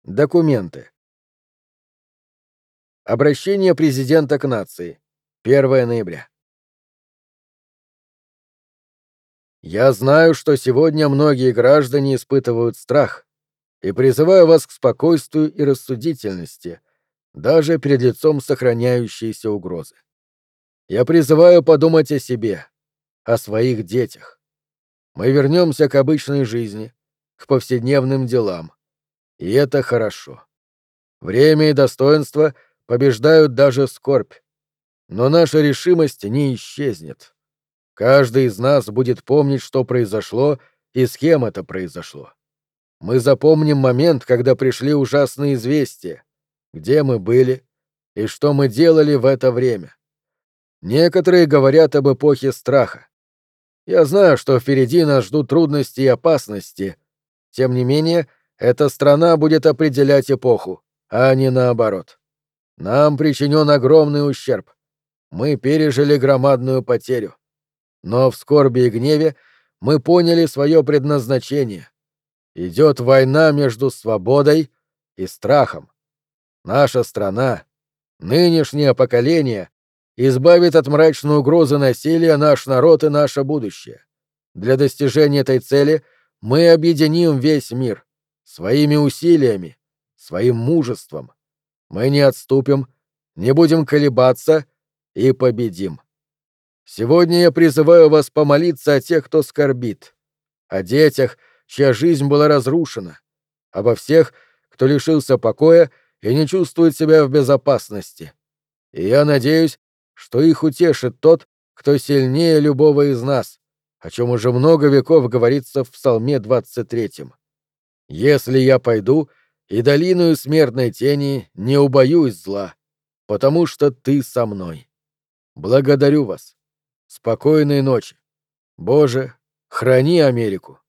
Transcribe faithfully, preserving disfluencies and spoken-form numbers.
Документы. Обращение президента к нации. первое ноября. Я знаю, что сегодня многие граждане испытывают страх, и призываю вас к спокойствию и рассудительности, даже перед лицом сохраняющейся угрозы. Я призываю подумать о себе, о своих детях. Мы вернемся к обычной жизни, к повседневным делам. И это хорошо. Время и достоинство побеждают даже скорбь. Но наша решимость не исчезнет. Каждый из нас будет помнить, что произошло и с кем это произошло. Мы запомним момент, когда пришли ужасные известия, где мы были и что мы делали в это время. Некоторые говорят об эпохе страха. Я знаю, что впереди нас ждут трудности и опасности. Тем не менее, эта страна будет определять эпоху, а не наоборот. Нам причинен огромный ущерб. Мы пережили громадную потерю. Но в скорби и гневе мы поняли свое предназначение. Идет война между свободой и страхом. Наша страна, нынешнее поколение, избавит от мрачной угрозы насилия наш народ и наше будущее. Для достижения этой цели мы объединим весь мир своими усилиями, своим мужеством. Мы не отступим, не будем колебаться и победим. Сегодня я призываю вас помолиться о тех, кто скорбит, о детях, чья жизнь была разрушена, обо всех, кто лишился покоя и не чувствует себя в безопасности. И я надеюсь, что их утешит тот, кто сильнее любого из нас, о чем уже много веков говорится в Псалме двадцать третьем. «Если я пойду, и долиною смертной тени не убоюсь зла, потому что ты со мной. Благодарю вас. Спокойной ночи. Боже, храни Америку».